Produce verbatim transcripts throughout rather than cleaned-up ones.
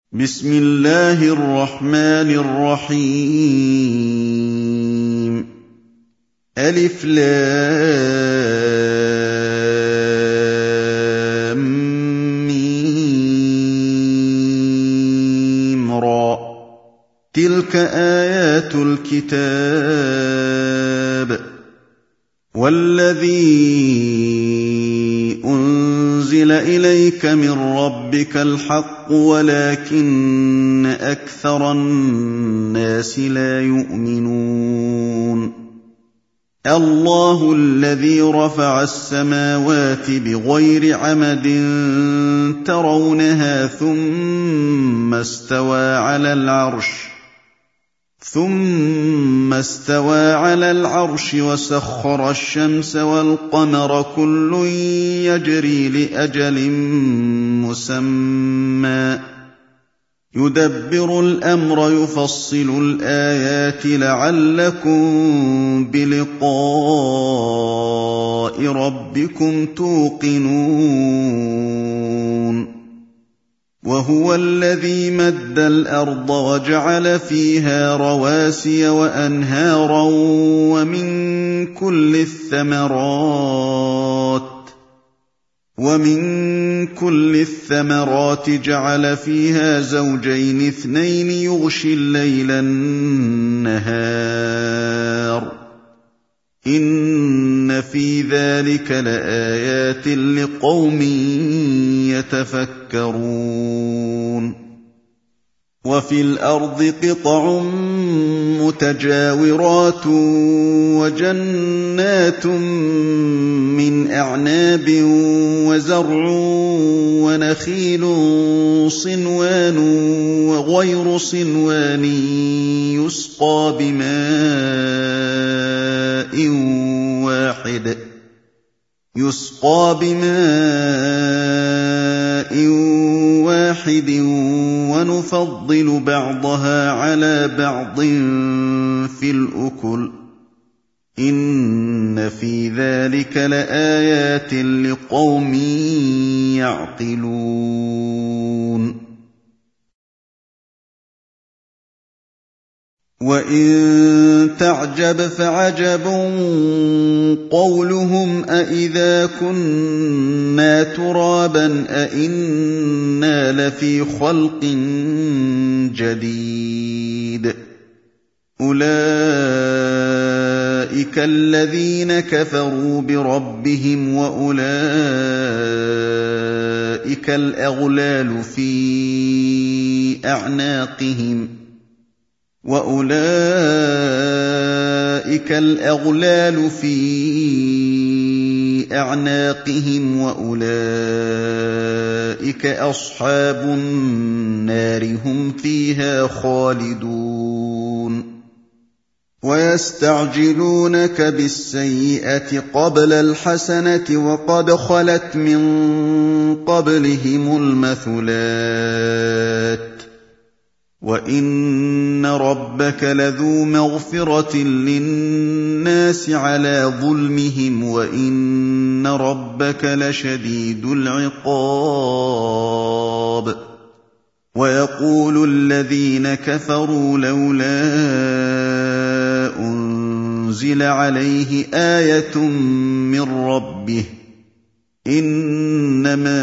بسم الله الرحمن الرحيم ألف لام ميم را تلك آيات الكتاب والذي أنزل إليك من ربك الحق ولكن أكثر الناس لا يؤمنون الله الذي رفع السماوات بغير عمد ترونها ثم استوى على العرش ثم استوى على العرش وسخر الشمس والقمر كل يجري لأجل مسمى يدبر الأمر يفصل الآيات لعلكم بلقاء ربكم توقنون وهو الذي مد الأرض وجعل فيها رواسي وأنهارا ومن كل الثمرات ومن كل الثمرات جعل فيها زوجين اثنين يغشي الليل النهار إن في ذلك لآيات لقوم يتفكرون وفي الأرض قطع متجاورات وجنات من أعناب وزرع ونخيل صنوان وغير صنوان يسقى بماء واحد يسقى بماء واحد ونفضل بعضها على بعض في الأكل إن في ذلك لآيات لقوم يعقلون وَإِن تَعْجَبْ فَعَجَبٌ قَوْلُهُمْ أَإِذَا كُنَّا تُرَابًا أَإِنَّا لَفِي خَلْقٍ جَدِيدٍ أُولَئِكَ الَّذِينَ كَفَرُوا بِرَبِّهِمْ وَأُولَئِكَ الْأَغْلَالُ فِي أَعْنَاقِهِمْ وَأُولَئِكَ الْأَغْلَالُ فِي أَعْنَاقِهِمْ وَأُولَئِكَ أَصْحَابُ النَّارِ هُمْ فِيهَا خَالِدُونَ وَيَسْتَعْجِلُونَكَ بِالسَّيِّئَةِ قَبْلَ الْحَسَنَةِ وَقَدْ خَلَتْ مِن قَبْلِهِمُ الْمَثُلَاتُ وَإِنَّ رَبَّكَ لَذُو مَغْفِرَةٍ لِّلنَّاسِ عَلَىٰ ظُلْمِهِمْ وَإِنَّ رَبَّكَ لَشَدِيدُ الْعِقَابِ وَيَقُولُ الَّذِينَ كَفَرُوا لَوْلَا أُنزِلَ عَلَيْهِ آيَةٌ مِّن رَّبِّهِ إِنَّمَا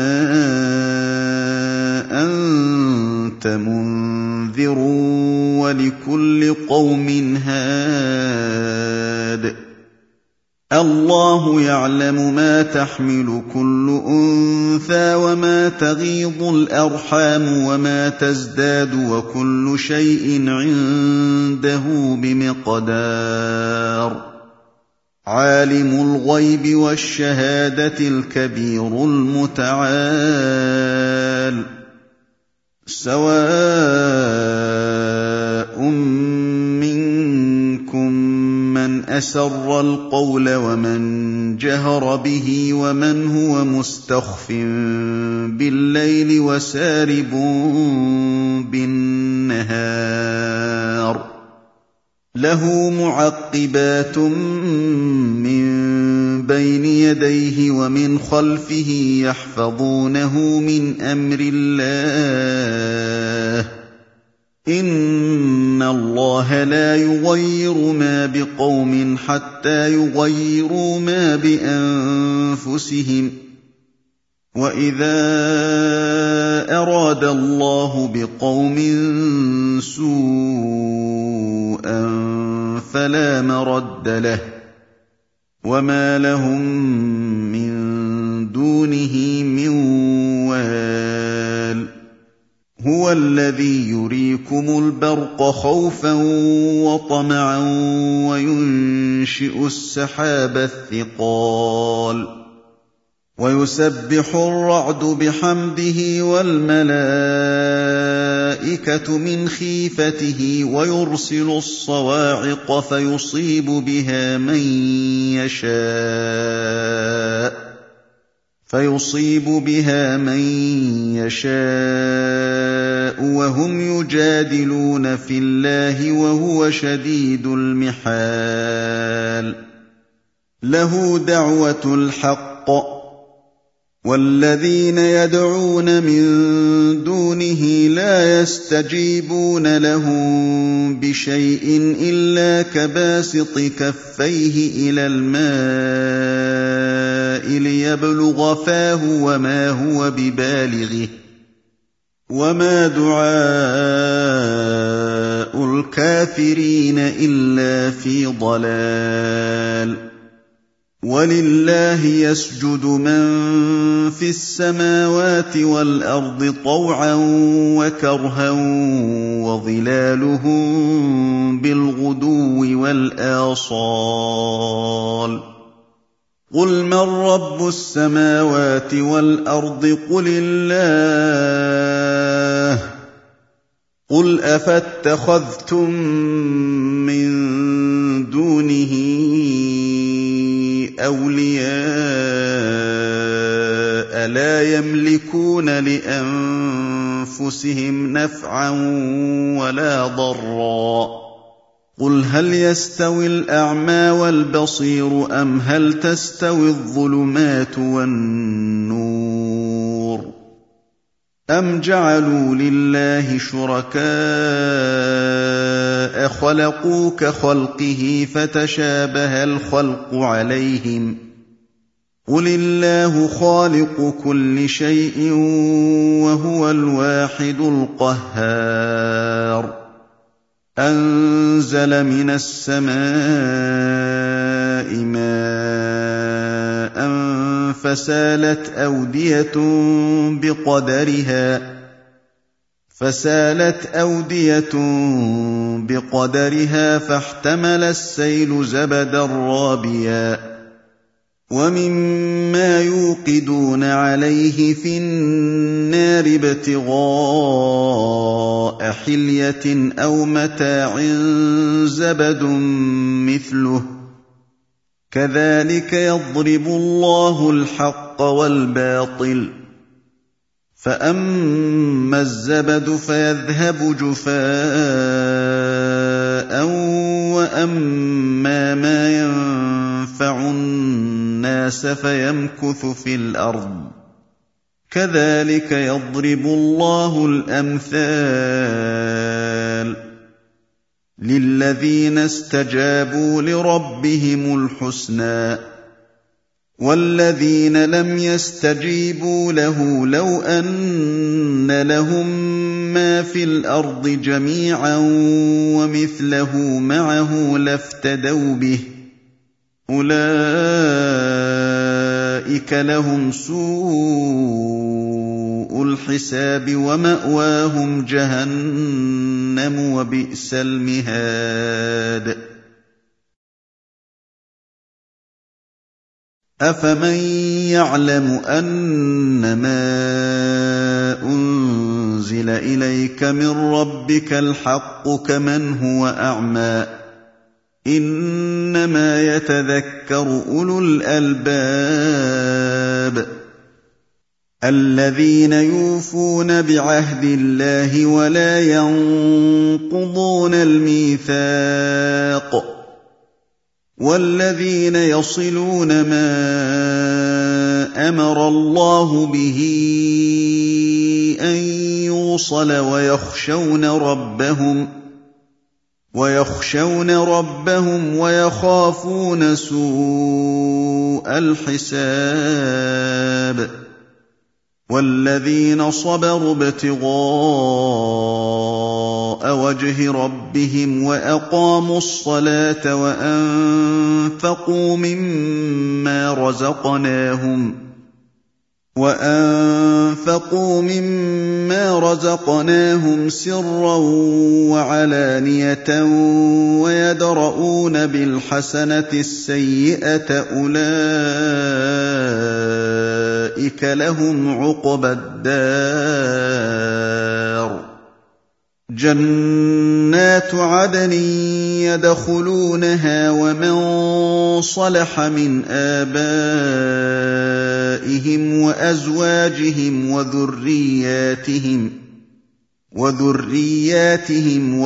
أَنتَ مُنذِرٌ وَلِكُلِّ قَوْمٍ هَادٍ اللَّهُ يَعْلَمُ مَا تَحْمِلُ كُلُّ أُنثَىٰ وَمَا تَغِيضُ الْأَرْحَامُ وَمَا تَزْدَادُ وَكُلُّ شَيْءٍ عِندَهُ بِمِقْدَارٍ عَالِمُ الْغَيْبِ وَالشَّهَادَةِ الْكَبِيرُ الْمُتَعَالِ سواء منكم من أسر القول ومن جهر به ومن هو مستخف بالليل وسارب بالنهار له معقبات من بين يديه ومن خلفه يحفظونه من أمر الله إِنَّ اللَّهَ لَا يُغَيِّرُ مَا بِقَوْمٍ حَتَّىٰ يُغَيِّرُوا مَا بِأَنفُسِهِمْ ۗ وَإِذَا أَرَادَ اللَّهُ بِقَوْمٍ سُوءًا فَلَا مَرَدَّ لَهُ ۚ وَمَا لَهُم مِّن دُونِهِ مِن وَالٍ. هُوَ الَّذِي يُرِيكُمُ الْبَرْقَ خَوْفًا وَطَمَعًا وَيُنشِئُ السَّحَابَ الثِّقَالَ وَيُسَبِّحُ الرَّعْدُ بِحَمْدِهِ وَالْمَلَائِكَةُ مِنْ خِيفَتِهِ وَيُرْسِلُ الصَّوَاعِقَ فَيُصِيبُ بِهَا مَن يَشَاءُ فيصيب بها من يشاء وهم يجادلون في الله وهو شديد المحال. له دعوة الحق، والذين يدعون من دونه لا يستجيبون لهم بشيء إلا كباسط كفيه إلى الماء ليبلغ فاه وما هو ببالغه، وما دعاء الكافرين إلا في ضلال. وَلِلَّهِ يَسْجُدُ مَن فِي السَّمَاوَاتِ وَالْأَرْضِ طَوْعًا وَكَرْهًا وَظِلَالُهُم بِالْغُدُوِّ وَالْآصَالِ. قُلْ مَن رَّبُّ السَّمَاوَاتِ وَالْأَرْضِ قُلِ اللَّهُ. قُلْ أَفَاتَّخَذْتُم مِّن دُونِهِ أَوْلِيَاءَ لَا يَمْلِكُونَ لِأَنفُسِهِمْ نَفْعًا وَلَا ضَرًّا. قُلْ هَلْ يَسْتَوِي الْأَعْمَىٰ وَالْبَصِيرُ أَمْ هَلْ تَسْتَوِي الظُّلُمَاتُ وَالنُّورُ أَمْ جَعَلُوا لِلَّهِ شُرَكَاءَ خَلَقُوا كَخَلْقِهِ فَتَشَابَهَ الْخَلْقُ عَلَيْهِمْ ۚ قُلِ اللَّهُ خَالِقُ كُلِّ شَيْءٍ وَهُوَ الْوَاحِدُ الْقَهَّارُ. أَنزَلَ مِنَ السَّمَاءِ مَاءً فَسَالَتْ أَوْدِيَةٌ بِقَدَرِهَا فَسَالَتْ أَوْدِيَةٌ بِقَدَرِهَا فَاحْتَمَلَ السَّيْلُ زَبَدًا رَّابِيًا. وَمِمَّا يُوقِدُونَ عَلَيْهِ فِي النَّارِ ابْتِغَاءَ حِلْيَةٍ أَوْ مَتَاعٍ زَبَدٌ مِّثْلُهُ ۚ كَذَٰلِكَ يَضْرِبُ اللَّهُ الْحَقَّ وَالْبَاطِلَ ۚ فَأَمَّا الزَّبَدُ فَيَذْهَبُ جُفَاءً، وَأَمَّا مَا يَنفَعُ النَّاسَ فَيَمْكُثُ فِي الْأَرْضِ ۚ كَذَٰلِكَ يَضْرِبُ اللَّهُ الْأَمْثَالَ. لِلَّذِينَ اسْتَجَابُوا لِرَبِّهِمُ الْحُسْنَىٰ ۚ وَالَّذِينَ لَمْ يَسْتَجِيبُوا لَهُ لَوْ أَنَّ لَهُم مَّا فِي الْأَرْضِ جَمِيعًا وَمِثْلَهُ مَعَهُ لَافْتَدَوْا بِهِ ۚ أُولَٰئِكَ لَهُمْ سُوءُ الْحِسَابِ وَمَأْوَاهُمْ جَهَنَّمُ ۖ وَبِئْسَ الْمِهَادُ. أَفَمَن يَعْلَمُ أَنَّمَا أُنزِلَ إِلَيْكَ مِن رَّبِّكَ الْحَقُّ كَمَنْ هُوَ أَعْمَىٰ ۚ إِنَّمَا يَتَذَكَّرُ أُولُو الْأَلْبَابِ. الَّذِينَ يُوفُونَ بِعَهْدِ اللَّهِ وَلَا يَنقُضُونَ الْمِيثَاقَ. وَالَّذِينَ يَصِلُونَ مَا أَمَرَ اللَّهُ بِهِ أَن يُوصَلَ وَيَخْشَوْنَ رَبَّهُمْ وَيَخْشَوْنَ رَبَّهُمْ وَيَخَافُونَ سُوءَ الْحِسَابِ وَالَّذِينَ صَبَرُوا ابْتِغَاءَ وَجْهِ رَبِّهِمْ وَأَقَامُوا الصَّلَاةَ وَأَنفَقُوا مِمَّا رَزَقْنَاهُمْ وَأَنفَقُوا مِمَّا رَزَقْنَاهُمْ سِرًّا وَعَلَانِيَةً وَيَدْرَءُونَ بِالْحَسَنَةِ السَّيِّئَةَ أُولَٰئِكَ لَهُمْ عُقْبَى الدَّارِ جَنَّاتُ عَدْنٍ يَدْخُلُونَهَا وَمَن صَلَحَ مِنْ آبَائِهِمْ وَأَزْوَاجِهِمْ وَذُرِّيَّاتِهِمْ وَذُرِّيَّاتِهِمْ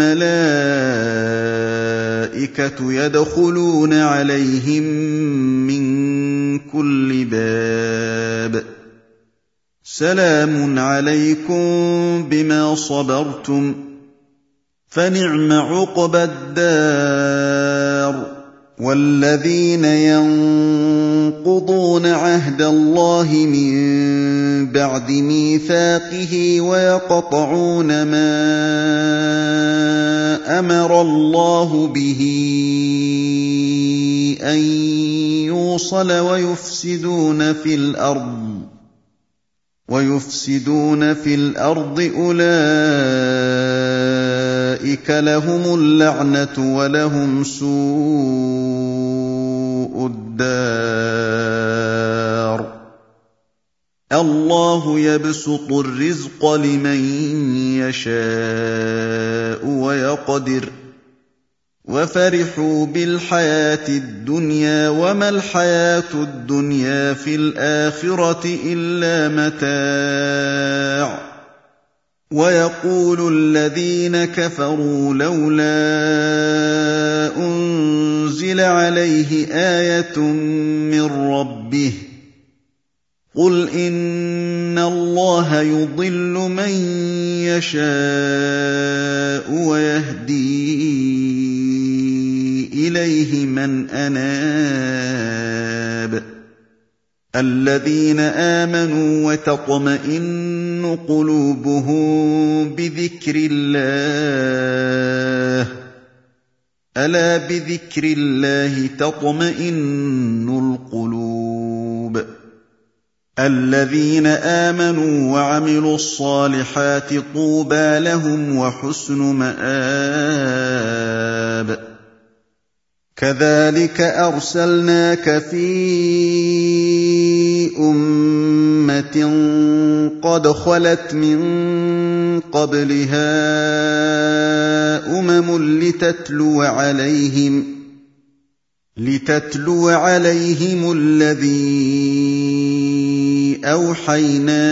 وَالْمَلَائِكَةُ يَدْخُلُونَ عَلَيْهِم مِّن كُلِّ بَابٍ سَلَامٌ عَلَيْكُم بِمَا صَبَرْتُمْ فَنِعْمَ عُقْبَى الدَّارِ وَالَّذِينَ يَنقُضُونَ عَهْدَ اللَّهِ مِن بَعْدِ مِيثَاقِهِ وَيَقْطَعُونَ مَا أَمَرَ اللَّهُ بِهِ أَن يُوصَلَ وَيُفْسِدُونَ فِي الْأَرْضِ وَيُفْسِدُونَ فِي الْأَرْضِ أُولَٰئِكَ لَهُمُ اللَّعْنَةُ وَلَهُمْ سُوءُ الدَّارِ اللَّهُ يَبْسُطُ الرِّزْقَ لِمَن يَشَاءُ وَيَقْدِرُ وَفَرِحُوا بِالْحَيَاةِ الدُّنْيَا وَمَا الْحَيَاةُ الدُّنْيَا فِي الْآخِرَةِ إِلَّا مَتَاعٌ وَيَقُولُ الَّذِينَ كَفَرُوا لَوْلَا أُنزِلَ عَلَيْهِ آيَةٌ مِّن رَّبِّهِ قُلْ إِنَّ اللَّهَ يُضِلُّ مَن يَشَاءُ وَيَهْدِي إِلَيْهِ مَنْ أَنَابَ الَّذِينَ آمَنُوا وَتَطْمَئِنُّ قُلُوبُهُم بِذِكْرِ اللَّهِ أَلَا بِذِكْرِ اللَّهِ تَطْمَئِنُّ الْقُلُوبُ الَّذِينَ آمَنُوا وَعَمِلُوا الصَّالِحَاتِ طُوبَىٰ لَهُمْ وَحُسْنُ مَآبٍ كَذَٰلِكَ أَرْسَلْنَاكَ فِي أُمَّةٍ قَدْ خَلَتْ مِن قَبْلِهَا أُمَمٌ لِّتَتْلُوَ عَلَيْهِمْ لِتَتْلُوَ عَلَيْهِمُ الَّذِي أَوْحَيْنَا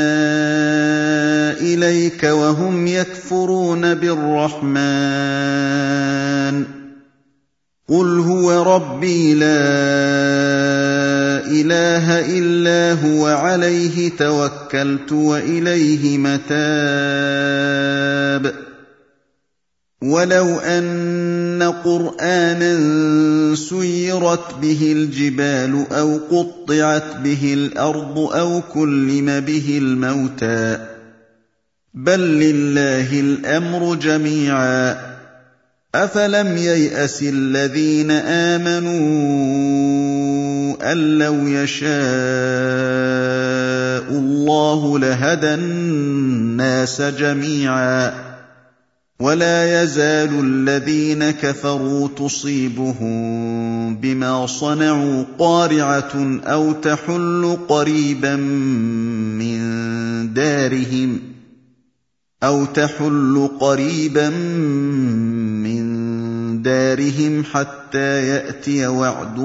إِلَيْكَ وَهُمْ يَكْفُرُونَ بِالرَّحْمَٰنِ قُلْ هُوَ رَبِّي لَا إِلَٰهَ إِلَّا هُوَ عَلَيْهِ تَوَكَّلْتُ وَإِلَيْهِ مَتَابِ وَلَوْ أَنَّ قُرْآنًا سُيِّرَتْ بِهِ الْجِبَالُ أَوْ قُطِّعَتْ بِهِ الْأَرْضُ أَوْ كُلِّمَ بِهِ الْمَوْتَىٰ بَل لِّلَّهِ الْأَمْرُ جَمِيعًا أَفَلَمْ يَيْأَسِ الَّذِينَ آمَنُوا أَن لَّوْ يَشَاءُ اللَّهُ لَهَدَى النَّاسَ جَمِيعًا وَلَا يَزَالُ الَّذِينَ كَفَرُوا تُصِيبُهُم بِمَا صَنَعُوا قَارِعَةٌ أَوْ تَحُلُّ قَرِيبًا مِّن دَارِهِمْ أَوْ تَحُلُّ قَرِيبًا مِّن دَارِهِمْ حَتَّىٰ يَأْتِيَ وَعْدُ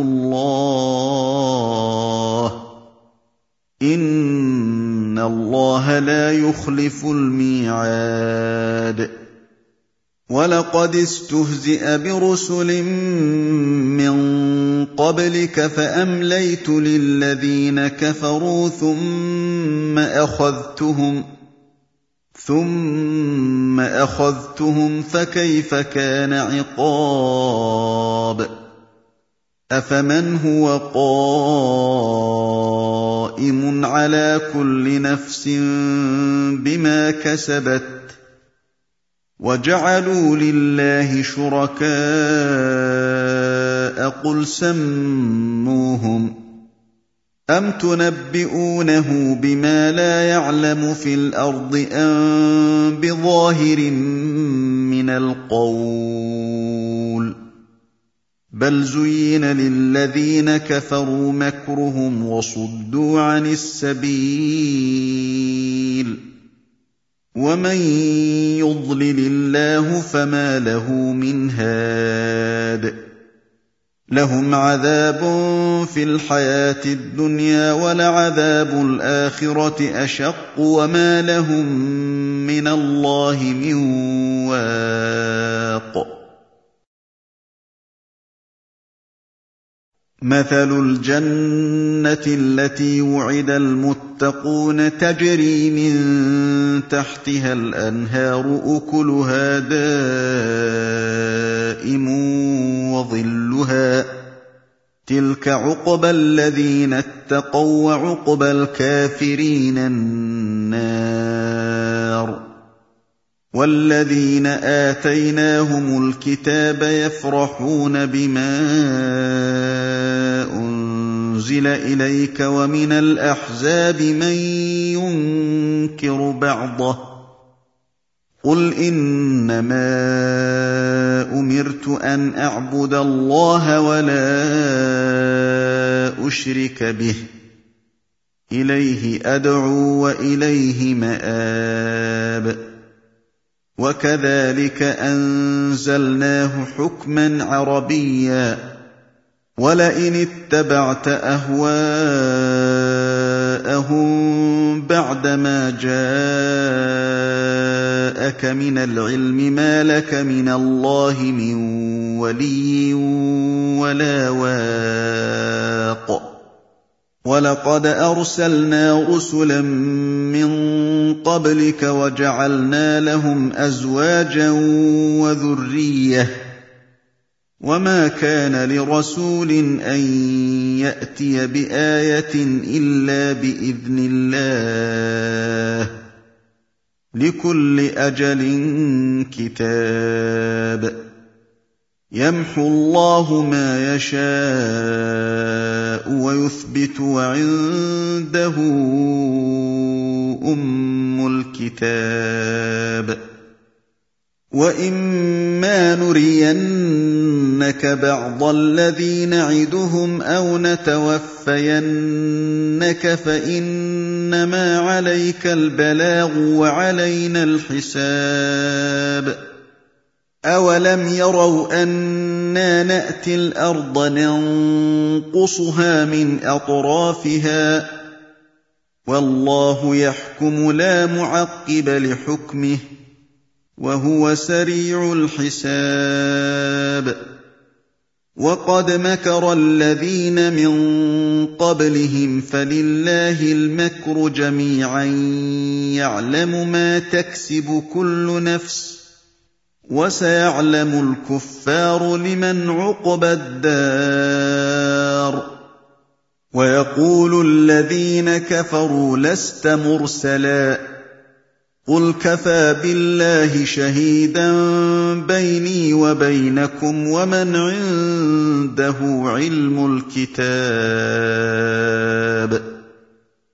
اللَّهِ ۚ إِنَّ اللَّهَ لَا يُخْلِفُ الْمِيعَادَ وَلَقَدِ اسْتُهْزِئَ بِرُسُلٍ مِّن قَبْلِكَ فَأَمْلَيْتُ لِلَّذِينَ كَفَرُوا ثُمَّ أَخَذْتُهُمْ ثُمَّ أَخَذْتُهُمْ فَكَيْفَ كَانَ عِقَابِ أَفَمَنْ هُوَ قَائِمٌ عَلَىٰ كُلِّ نَفْسٍ بِمَا كَسَبَتْ وَجَعَلُوا لِلَّهِ شُرَكَاءَ قُلْ سَمُّوهُمْ أَمْ تُنَبِّئُونَهُ بِمَا لَا يَعْلَمُ فِي الْأَرْضِ أَم بِظَاهِرٍ مِّنَ الْقَوْلِ بَلْ زُيِّنَ لِلَّذِينَ كَفَرُوا مَكْرُهُمْ وَصُدُّوا عَنِ السَّبِيلِ وَمَن يُضْلِلِ اللَّهُ فَمَا لَهُ مِنْ هَادٍ لَهُمْ عَذَابٌ فِي الْحَيَاةِ الدُّنْيَا وَلَعَذَابُ الْآخِرَةِ أَشَقُّ وَمَا لَهُم مِّنَ اللَّهِ مِن وَاقٍ مَثَلُ الْجَنَّةِ الَّتِي وُعِدَ الْمُتَّقُونَ تَجْرِي مِن تَحْتِهَا الْأَنْهَارُ أُكُلُهَا دَائِمٌ وَظِلُّهَا ۚ تِلْكَ عُقْبَى الَّذِينَ اتَّقَوا ۖ وَّعُقْبَى الْكَافِرِينَ النَّارُ وَالَّذِينَ آتَيْنَاهُمُ الْكِتَابَ يَفْرَحُونَ بِمَا أُنزِلَ إِلَيْكَ وَمِنَ الْأَحْزَابِ مَن يُنكِرُ بَعْضَهُ ۚ قُلْ إِنَّمَا أُمِرْتُ أَنْ أَعْبُدَ اللَّهَ وَلَا أُشْرِكَ بِهِ ۚ إِلَيْهِ أَدْعُو وَإِلَيْهِ مَآبِ وَكَذَٰلِكَ أَنزَلْنَاهُ حُكْمًا عَرَبِيًّا ۚ وَلَئِنِ اتَّبَعْتَ أَهْوَاءَهُم بَعْدَمَا جَاءَكَ مِنَ الْعِلْمِ مَا لَكَ مِنَ اللَّهِ مِن وَلِيٍّ وَلَا وَاقٍ وَلَقَدْ أَرْسَلْنَا رُسُلًا مِّن قَبْلِكَ وَجَعَلْنَا لَهُمْ أَزْوَاجًا وَذُرِّيَّةً ۚ وَمَا كَانَ لِرَسُولٍ أَن يَأْتِيَ بِآيَةٍ إِلَّا بِإِذْنِ اللَّهِ ۗ لِكُلِّ أَجَلٍ كِتَابٌ يَمْحُو اللَّهُ مَا يَشَاءُ وَيُثْبِتُ ۖ وَعِندَهُ أُمُّ الْكِتَابِ وَإِمَّا نُرِيَنَّكَ بَعْضَ الَّذِي نَعِدُهُمْ أَوْ نَتَوَفَّيَنَّكَ فَإِنَّمَا عَلَيْكَ الْبَلَاغُ وَعَلَيْنَا الْحِسَابُ أَوَلَمْ يَرَوْا أَنَّا نَأْتِي الْأَرْضَ نَنقُصُهَا مِنْ أَطْرَافِهَا ۚ وَاللَّهُ يَحْكُمُ لَا مُعَقِّبَ لِحُكْمِهِ ۚ وَهُوَ سَرِيعُ الْحِسَابِ وَقَدْ مَكَرَ الَّذِينَ مِن قَبْلِهِمْ فَلِلَّهِ الْمَكْرُ جَمِيعًا يَعْلَمُ مَا تَكْسِبُ كُلُّ نَفْسٍ ۗ وَسَيَعْلَمُ الْكُفَّارُ لِمَنْ عُقْبَى الدَّارِ وَيَقُولُ الَّذِينَ كَفَرُوا لَسْتَ مُرْسَلًا ۚ قُلْ كَفَىٰ بِاللَّهِ شَهِيدًا بَيْنِي وَبَيْنَكُمْ وَمَنْ عِندَهُ عِلْمُ الْكِتَابِ